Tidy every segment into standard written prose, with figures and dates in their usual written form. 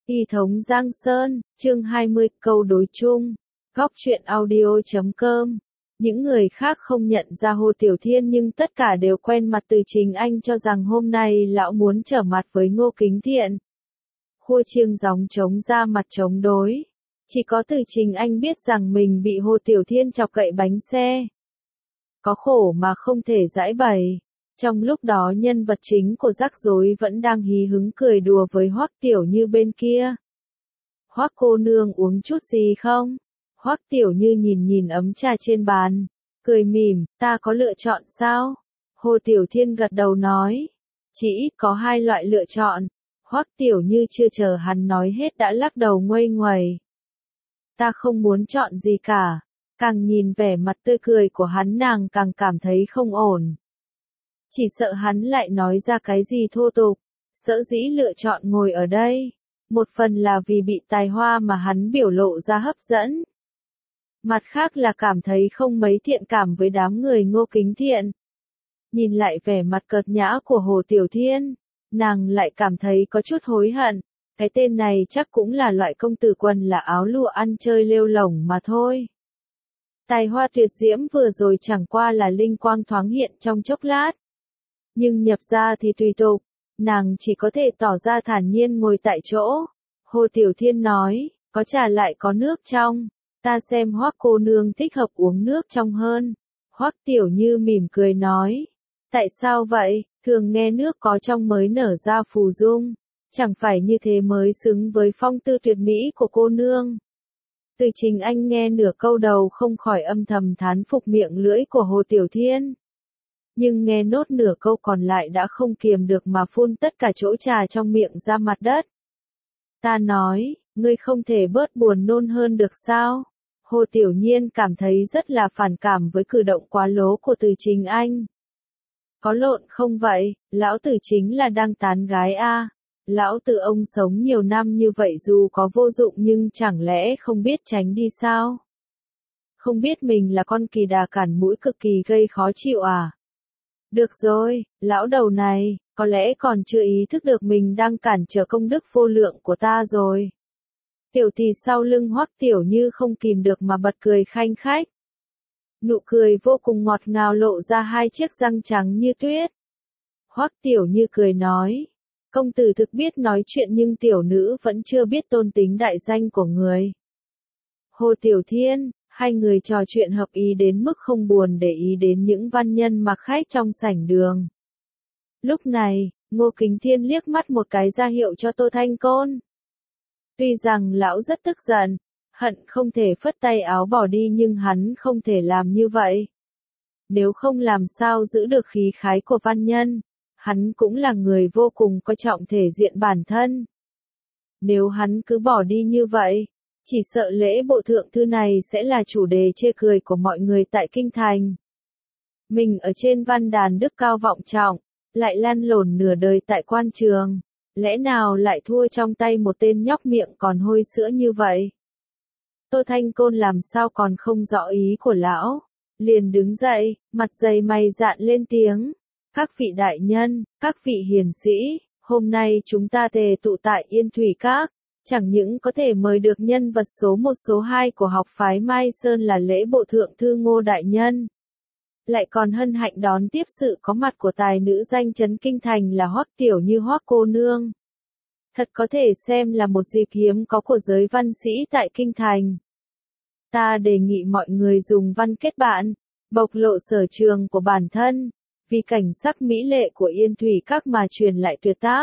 Y thống Giang Sơn, chương 20, câu đối chung. Góc truyện audio.com. Những người khác không nhận ra Hồ Tiểu Thiên nhưng tất cả đều quen mặt Từ Chính Anh cho rằng hôm nay lão muốn trở mặt với Ngô Kính Thiện. Khua chiêng gióng trống ra mặt chống đối. Chỉ có Từ Chính Anh biết rằng mình bị Hồ Tiểu Thiên chọc cậy bánh xe. Có khổ mà không thể giãi bày. Trong lúc đó nhân vật chính của rắc rối vẫn đang hí hứng cười đùa với Hoắc Tiểu Như bên kia. Hoắc cô nương uống chút gì không? Hoắc Tiểu Như nhìn ấm trà trên bàn, cười mỉm, ta có lựa chọn sao? Hồ Tiểu Thiên gật đầu nói, chỉ có hai loại lựa chọn. Hoắc Tiểu Như chưa chờ hắn nói hết đã lắc đầu nguây nguẩy. Ta không muốn chọn gì cả. Càng nhìn vẻ mặt tươi cười của hắn nàng càng cảm thấy không ổn. Chỉ sợ hắn lại nói ra cái gì thô tục, sở dĩ lựa chọn ngồi ở đây. Một phần là vì bị tài hoa mà hắn biểu lộ ra hấp dẫn. Mặt khác là cảm thấy không mấy thiện cảm với đám người Ngô Kính Thiện. Nhìn lại vẻ mặt cợt nhã của Hồ Tiểu Thiên, nàng lại cảm thấy có chút hối hận. Cái tên này chắc cũng là loại công tử quần là áo lụa ăn chơi lêu lổng mà thôi. Tài hoa tuyệt diễm vừa rồi chẳng qua là linh quang thoáng hiện trong chốc lát. Nhưng nhập ra thì tùy tục, nàng chỉ có thể tỏ ra thản nhiên ngồi tại chỗ. Hồ Tiểu Thiên nói, có trà lại có nước trong, ta xem Hoắc cô nương thích hợp uống nước trong hơn. Hoắc Tiểu Như mỉm cười nói, tại sao vậy, thường nghe nước có trong mới nở ra phù dung, chẳng phải như thế mới xứng với phong tư tuyệt mỹ của cô nương. Từ Chính Anh nghe nửa câu đầu không khỏi âm thầm thán phục miệng lưỡi của Hồ Tiểu Thiên. Nhưng nghe nốt nửa câu còn lại đã không kiềm được mà phun tất cả chỗ trà trong miệng ra mặt đất. Ta nói, ngươi không thể bớt buồn nôn hơn được sao? Hồ Tiểu Nhiên cảm thấy rất là phản cảm với cử động quá lố của Từ Chính Anh. Có lộn không vậy, lão tử chính là đang tán gái a. Lão tử ông sống nhiều năm như vậy dù có vô dụng nhưng chẳng lẽ không biết tránh đi sao? Không biết mình là con kỳ đà cản mũi cực kỳ gây khó chịu à? Được rồi, lão đầu này, có lẽ còn chưa ý thức được mình đang cản trở công đức vô lượng của ta rồi. Tiểu tỷ sau lưng Hoắc Tiểu Như không kìm được mà bật cười khanh khách. Nụ cười vô cùng ngọt ngào lộ ra hai chiếc răng trắng như tuyết. Hoắc Tiểu Như cười nói, công tử thực biết nói chuyện nhưng tiểu nữ vẫn chưa biết tôn tính đại danh của người. Hồ Tiểu Thiên, hai người trò chuyện hợp ý đến mức không buồn để ý đến những văn nhân mặc khách trong sảnh đường. Lúc này, Ngô Kính Thiên liếc mắt một cái ra hiệu cho Tô Thanh Côn. Tuy rằng lão rất tức giận, hận không thể phất tay áo bỏ đi nhưng hắn không thể làm như vậy. Nếu không làm sao giữ được khí khái của văn nhân, hắn cũng là người vô cùng coi trọng thể diện bản thân. Nếu hắn cứ bỏ đi như vậy, chỉ sợ lễ bộ thượng thư này sẽ là chủ đề chê cười của mọi người tại Kinh Thành. Mình ở trên văn đàn đức cao vọng trọng, lại lăn lộn nửa đời tại quan trường, lẽ nào lại thua trong tay một tên nhóc miệng còn hôi sữa như vậy? Tô Thanh Côn làm sao còn không rõ ý của lão, liền đứng dậy, mặt dày mày dạn lên tiếng. Các vị đại nhân, các vị hiền sĩ, hôm nay chúng ta tề tụ tại Yên Thủy Các, chẳng những có thể mời được nhân vật số 1 số 2 của học phái Mai Sơn là lễ bộ thượng thư Ngô đại nhân. Lại còn hân hạnh đón tiếp sự có mặt của tài nữ danh chấn kinh thành là Hoắc Tiểu Như Hoắc cô nương. Thật có thể xem là một dịp hiếm có của giới văn sĩ tại kinh thành. Ta đề nghị mọi người dùng văn kết bạn, bộc lộ sở trường của bản thân, vì cảnh sắc mỹ lệ của Yên Thủy Các mà truyền lại tuyệt tác.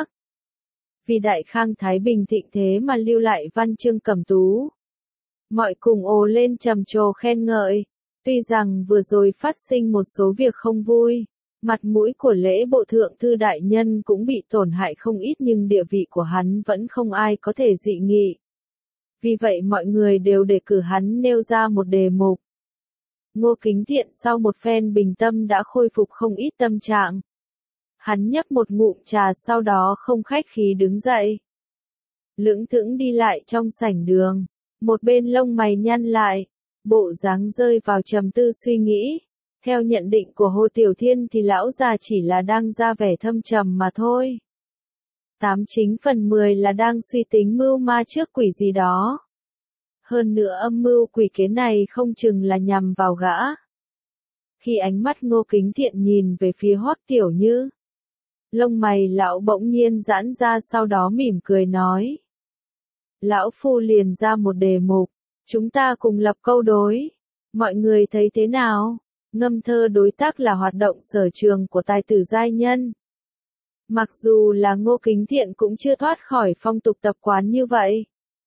Vì Đại Khang Thái Bình thịnh thế mà lưu lại văn chương cẩm tú. Mọi cùng ồ lên trầm trồ khen ngợi. Tuy rằng vừa rồi phát sinh một số việc không vui, mặt mũi của lễ bộ thượng thư đại nhân cũng bị tổn hại không ít nhưng địa vị của hắn vẫn không ai có thể dị nghị. Vì vậy mọi người đều đề cử hắn nêu ra một đề mục. Ngô Kính Thiện sau một phen bình tâm đã khôi phục không ít tâm trạng. Hắn nhấp một ngụm trà sau đó không khách khí đứng dậy. Lững thững đi lại trong sảnh đường, một bên lông mày nhăn lại, bộ dáng rơi vào trầm tư suy nghĩ. Theo nhận định của Hồ Tiểu Thiên thì lão già chỉ là đang ra vẻ thâm trầm mà thôi. 8/10 là đang suy tính mưu ma trước quỷ gì đó. Hơn nữa âm mưu quỷ kế này không chừng là nhằm vào gã. Khi ánh mắt Ngô Kính Thiện nhìn về phía Hoắc Tiểu Như, lông mày lão bỗng nhiên giãn ra, sau đó mỉm cười nói. Lão phu liền ra một đề mục, chúng ta cùng lập câu đối. Mọi người thấy thế nào? Ngâm thơ đối tác là hoạt động sở trường của tài tử giai nhân. Mặc dù là Ngô Kính Thiện cũng chưa thoát khỏi phong tục tập quán như vậy.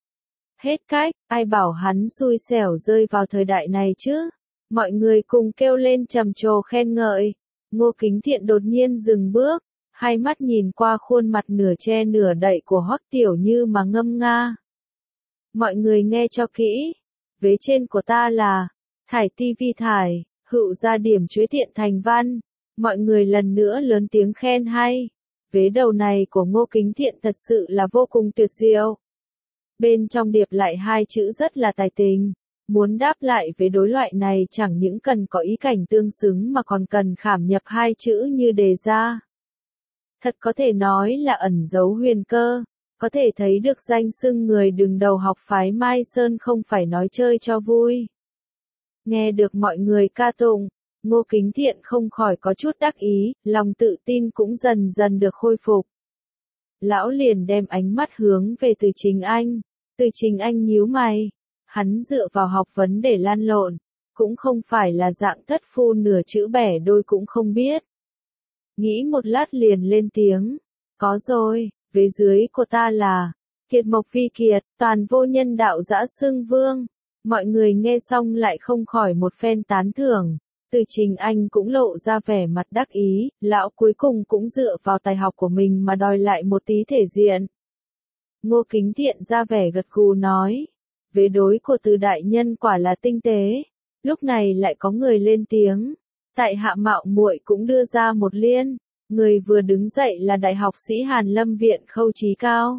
Hết cách, ai bảo hắn xui xẻo rơi vào thời đại này chứ? Mọi người cùng kêu lên trầm trồ khen ngợi. Ngô Kính Thiện đột nhiên dừng bước, hai mắt nhìn qua khuôn mặt nửa che nửa đậy của Hoắc Tiểu Như mà ngâm nga. Mọi người nghe cho kỹ, vế trên của ta là thải ti vi thải, hữu gia điểm chuế thiện thành văn. Mọi người lần nữa lớn tiếng khen hay. Vế đầu này của Ngô Kính Thiện thật sự là vô cùng tuyệt diệu. Bên trong điệp lại hai chữ rất là tài tình. Muốn đáp lại với đối loại này chẳng những cần có ý cảnh tương xứng mà còn cần khảm nhập hai chữ như đề ra. Thật có thể nói là ẩn giấu huyền cơ, có thể thấy được danh xưng người đứng đầu học phái Mai Sơn không phải nói chơi cho vui. Nghe được mọi người ca tụng, Ngô Kính Thiện không khỏi có chút đắc ý, lòng tự tin cũng dần dần được khôi phục. Lão liền đem ánh mắt hướng về Từ Trình Anh. Từ Trình Anh nhíu mày. Hắn dựa vào học vấn để lăn lộn, cũng không phải là dạng thất phu nửa chữ bẻ đôi cũng không biết. Nghĩ một lát liền lên tiếng, có rồi, vế dưới của ta là, kiệt mộc vi kiệt, toàn vô nhân đạo dã xưng vương. Mọi người nghe xong lại không khỏi một phen tán thưởng. Từ Trình Anh cũng lộ ra vẻ mặt đắc ý, lão cuối cùng cũng dựa vào tài học của mình mà đòi lại một tí thể diện. Ngô Kính Thiện ra vẻ gật gù nói. Vế đối của Từ đại nhân quả là tinh tế. Lúc này lại có người lên tiếng. Tại hạ mạo muội cũng đưa ra một liên. Người vừa đứng dậy là đại học sĩ Hàn Lâm Viện Khâu Chí Cao.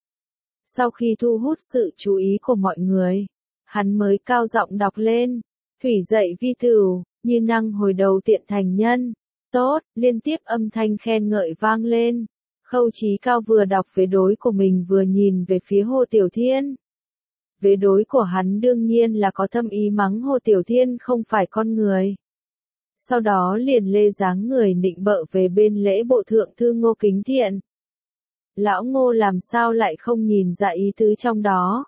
Sau khi thu hút sự chú ý của mọi người, hắn mới cao giọng đọc lên. Thủy dậy vi tửu, như năng hồi đầu tiện thành nhân. Tốt, liên tiếp âm thanh khen ngợi vang lên. Khâu Chí Cao vừa đọc vế đối của mình vừa nhìn về phía Hồ Tiểu Thiên. Vế đối của hắn đương nhiên là có thâm ý mắng Hồ Tiểu Thiên không phải con người. Sau đó liền lê dáng người nịnh bợ về bên lễ bộ thượng thư Ngô Kính Thiện. Lão Ngô làm sao lại không nhìn ra ý tứ trong đó.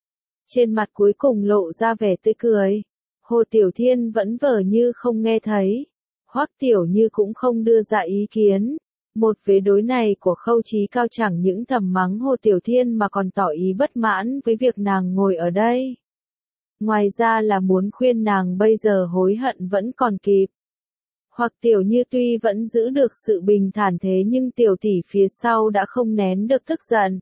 Trên mặt cuối cùng lộ ra vẻ tươi cười. Hồ Tiểu Thiên vẫn vờ như không nghe thấy. Hoắc Tiểu Như cũng không đưa ra ý kiến. Một vế đối này của Khâu Chí Cao chẳng những thầm mắng Hồ Tiểu Thiên mà còn tỏ ý bất mãn với việc nàng ngồi ở đây. Ngoài ra là muốn khuyên nàng bây giờ hối hận vẫn còn kịp. Hoặc Tiểu Như tuy vẫn giữ được sự bình thản thế nhưng tiểu tỷ phía sau đã không nén được tức giận.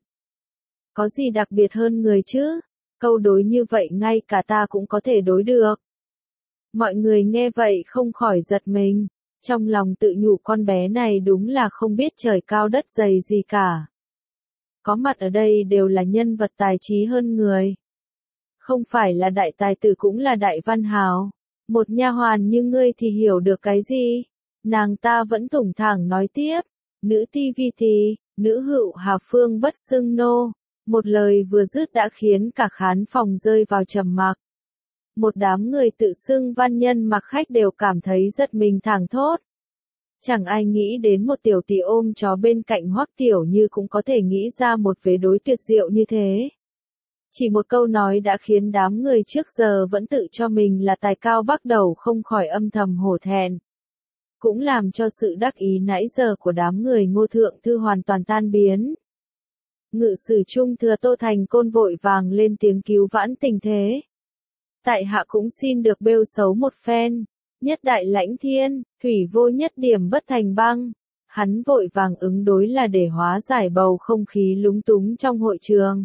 Có gì đặc biệt hơn người chứ? Câu đối như vậy ngay cả ta cũng có thể đối được. Mọi người nghe vậy không khỏi giật mình. Trong lòng tự nhủ con bé này đúng là không biết trời cao đất dày gì cả. Có mặt ở đây đều là nhân vật tài trí hơn người. Không phải là đại tài tử cũng là đại văn hào. Một nha hoàn như ngươi thì hiểu được cái gì? Nàng ta vẫn thủng thẳng nói tiếp. Nữ ti vi thì, nữ hữu hà phương bất xưng nô. Một lời vừa dứt đã khiến cả khán phòng rơi vào trầm mặc. Một đám người tự xưng văn nhân mặc khách đều cảm thấy giật mình thảng thốt. Chẳng ai nghĩ đến một tiểu tỷ ôm chó bên cạnh Hoắc Tiểu Như cũng có thể nghĩ ra một vế đối tuyệt diệu như thế. Chỉ một câu nói đã khiến đám người trước giờ vẫn tự cho mình là tài cao bắt đầu không khỏi âm thầm hổ thẹn. Cũng làm cho sự đắc ý nãy giờ của đám người Ngô Thượng Thư hoàn toàn tan biến. Ngự sử trung thừa Tô Thành Côn vội vàng lên tiếng cứu vãn tình thế. Tại hạ cũng xin được bêu xấu một phen. Nhất đại lãnh thiên, thủy vô nhất điểm bất thành băng. Hắn vội vàng ứng đối là để hóa giải bầu không khí lúng túng trong hội trường.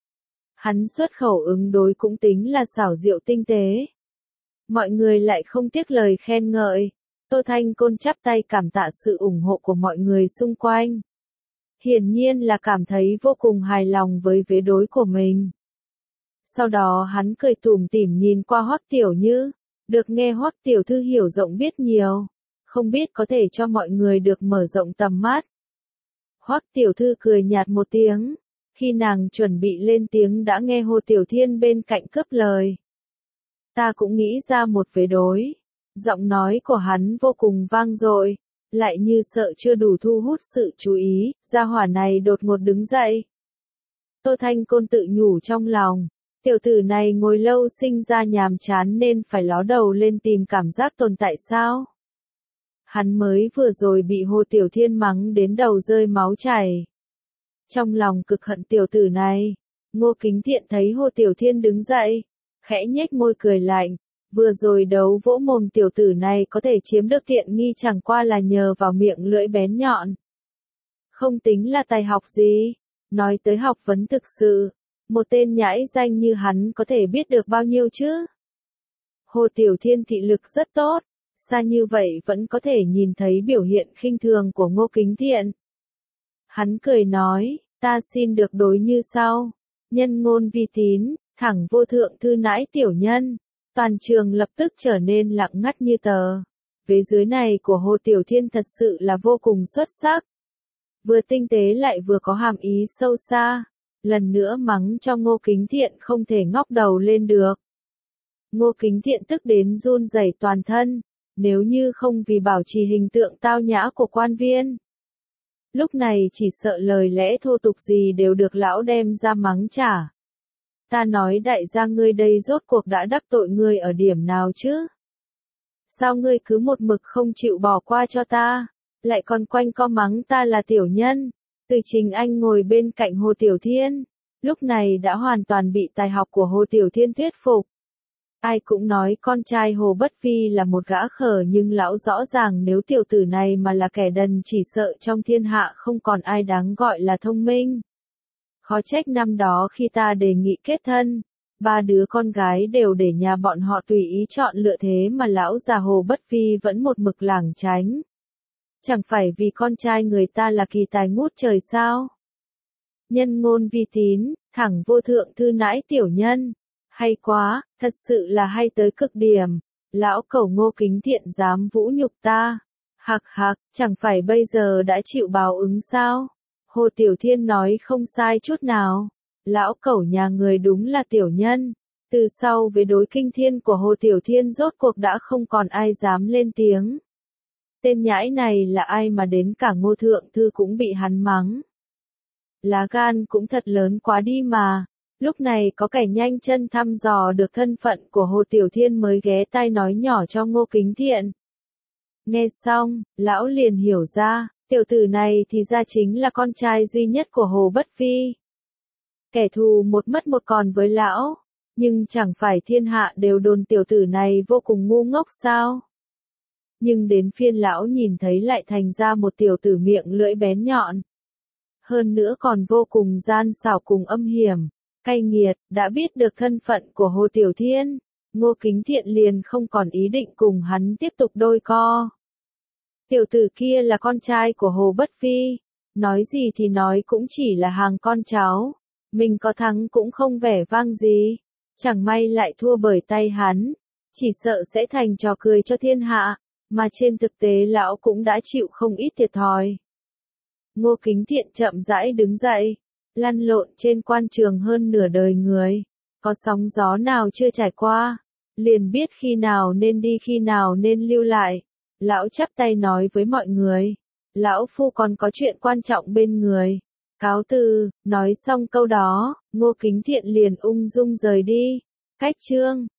Hắn xuất khẩu ứng đối cũng tính là xảo diệu tinh tế. Mọi người lại không tiếc lời khen ngợi. Tô Thanh Côn chắp tay cảm tạ sự ủng hộ của mọi người xung quanh. Hiển nhiên là cảm thấy vô cùng hài lòng với vế đối của mình. Sau đó hắn cười tủm tỉm nhìn qua Hoắc Tiểu Như. Được nghe Hoắc Tiểu Thư hiểu rộng biết nhiều. Không biết có thể cho mọi người được mở rộng tầm mắt. Hoắc tiểu thư cười nhạt một tiếng, khi nàng chuẩn bị lên tiếng đã nghe Hồ Tiểu Thiên bên cạnh cướp lời. Ta cũng nghĩ ra một vế đối. Giọng nói của hắn vô cùng vang dội, lại như sợ chưa đủ thu hút sự chú ý, gia hỏa này đột ngột đứng dậy. Tô Thanh Côn tự nhủ trong lòng, tiểu tử này ngồi lâu sinh ra nhàm chán nên phải ló đầu lên tìm cảm giác tồn tại sao? Hắn mới vừa rồi bị Hồ Tiểu Thiên mắng đến đầu rơi máu chảy. Trong lòng cực hận tiểu tử này, Ngô Kính Thiện thấy Hồ Tiểu Thiên đứng dậy, khẽ nhếch môi cười lạnh, vừa rồi đấu vỗ mồm tiểu tử này có thể chiếm được tiện nghi chẳng qua là nhờ vào miệng lưỡi bén nhọn. Không tính là tài học gì, nói tới học vấn thực sự, một tên nhãi danh như hắn có thể biết được bao nhiêu chứ? Hồ Tiểu Thiên thị lực rất tốt, xa như vậy vẫn có thể nhìn thấy biểu hiện khinh thường của Ngô Kính Thiện. Hắn cười nói, ta xin được đối như sau, nhân ngôn vi tín, thẳng vô thượng thư nãi tiểu nhân. Toàn trường lập tức trở nên lặng ngắt như tờ. Vế dưới này của Hồ Tiểu Thiên thật sự là vô cùng xuất sắc. Vừa tinh tế lại vừa có hàm ý sâu xa. Lần nữa mắng cho Ngô Kính Thiện không thể ngóc đầu lên được. Ngô Kính Thiện tức đến run rẩy toàn thân, nếu như không vì bảo trì hình tượng tao nhã của quan viên. Lúc này chỉ sợ lời lẽ thô tục gì đều được lão đem ra mắng trả. Ta nói đại gia ngươi đây rốt cuộc đã đắc tội ngươi ở điểm nào chứ? Sao ngươi cứ một mực không chịu bỏ qua cho ta, lại còn quanh co mắng ta là tiểu nhân? Từ Trình Anh ngồi bên cạnh Hồ Tiểu Thiên, lúc này đã hoàn toàn bị tài học của Hồ Tiểu Thiên thuyết phục. Ai cũng nói con trai Hồ Bất Phi là một gã khờ nhưng lão rõ ràng nếu tiểu tử này mà là kẻ đần chỉ sợ trong thiên hạ không còn ai đáng gọi là thông minh. Khó trách năm đó khi ta đề nghị kết thân, ba đứa con gái đều để nhà bọn họ tùy ý chọn lựa thế mà lão già Hồ Bất Phi vẫn một mực lảng tránh. Chẳng phải vì con trai người ta là kỳ tài ngút trời sao? Nhân ngôn vi tín, thẳng vô thượng thư nãi tiểu nhân. Hay quá, thật sự là hay tới cực điểm. Lão cẩu Ngô Kính Thiện dám vũ nhục ta. Hạc hạc, chẳng phải bây giờ đã chịu báo ứng sao? Hồ Tiểu Thiên nói không sai chút nào. Lão cẩu nhà người đúng là tiểu nhân. Từ sau với đối kinh thiên của Hồ Tiểu Thiên rốt cuộc đã không còn ai dám lên tiếng. Tên nhãi này là ai mà đến cả Ngô Thượng Thư cũng bị hắn mắng. Lá gan cũng thật lớn quá đi mà. Lúc này có kẻ nhanh chân thăm dò được thân phận của Hồ Tiểu Thiên mới ghé tai nói nhỏ cho Ngô Kính Thiện. Nghe xong, lão liền hiểu ra, tiểu tử này thì ra chính là con trai duy nhất của Hồ Bất Phi. Kẻ thù một mất một còn với lão, nhưng chẳng phải thiên hạ đều đồn tiểu tử này vô cùng ngu ngốc sao? Nhưng đến phiên lão nhìn thấy lại thành ra một tiểu tử miệng lưỡi bén nhọn. Hơn nữa còn vô cùng gian xảo cùng âm hiểm, cay nghiệt, đã biết được thân phận của Hồ Tiểu Thiên, Ngô Kính Thiện liền không còn ý định cùng hắn tiếp tục đôi co. Tiểu tử kia là con trai của Hồ Bất Phi, nói gì thì nói cũng chỉ là hàng con cháu, mình có thắng cũng không vẻ vang gì, chẳng may lại thua bởi tay hắn, chỉ sợ sẽ thành trò cười cho thiên hạ, mà trên thực tế lão cũng đã chịu không ít thiệt thòi. Ngô Kính Thiện chậm rãi đứng dậy, lăn lộn trên quan trường hơn nửa đời người, có sóng gió nào chưa trải qua, liền biết khi nào nên đi khi nào nên lưu lại. Lão chắp tay nói với mọi người, lão phu còn có chuyện quan trọng bên người. Cáo từ, nói xong câu đó, Ngô Kính Thiện liền ung dung rời đi. Cách chương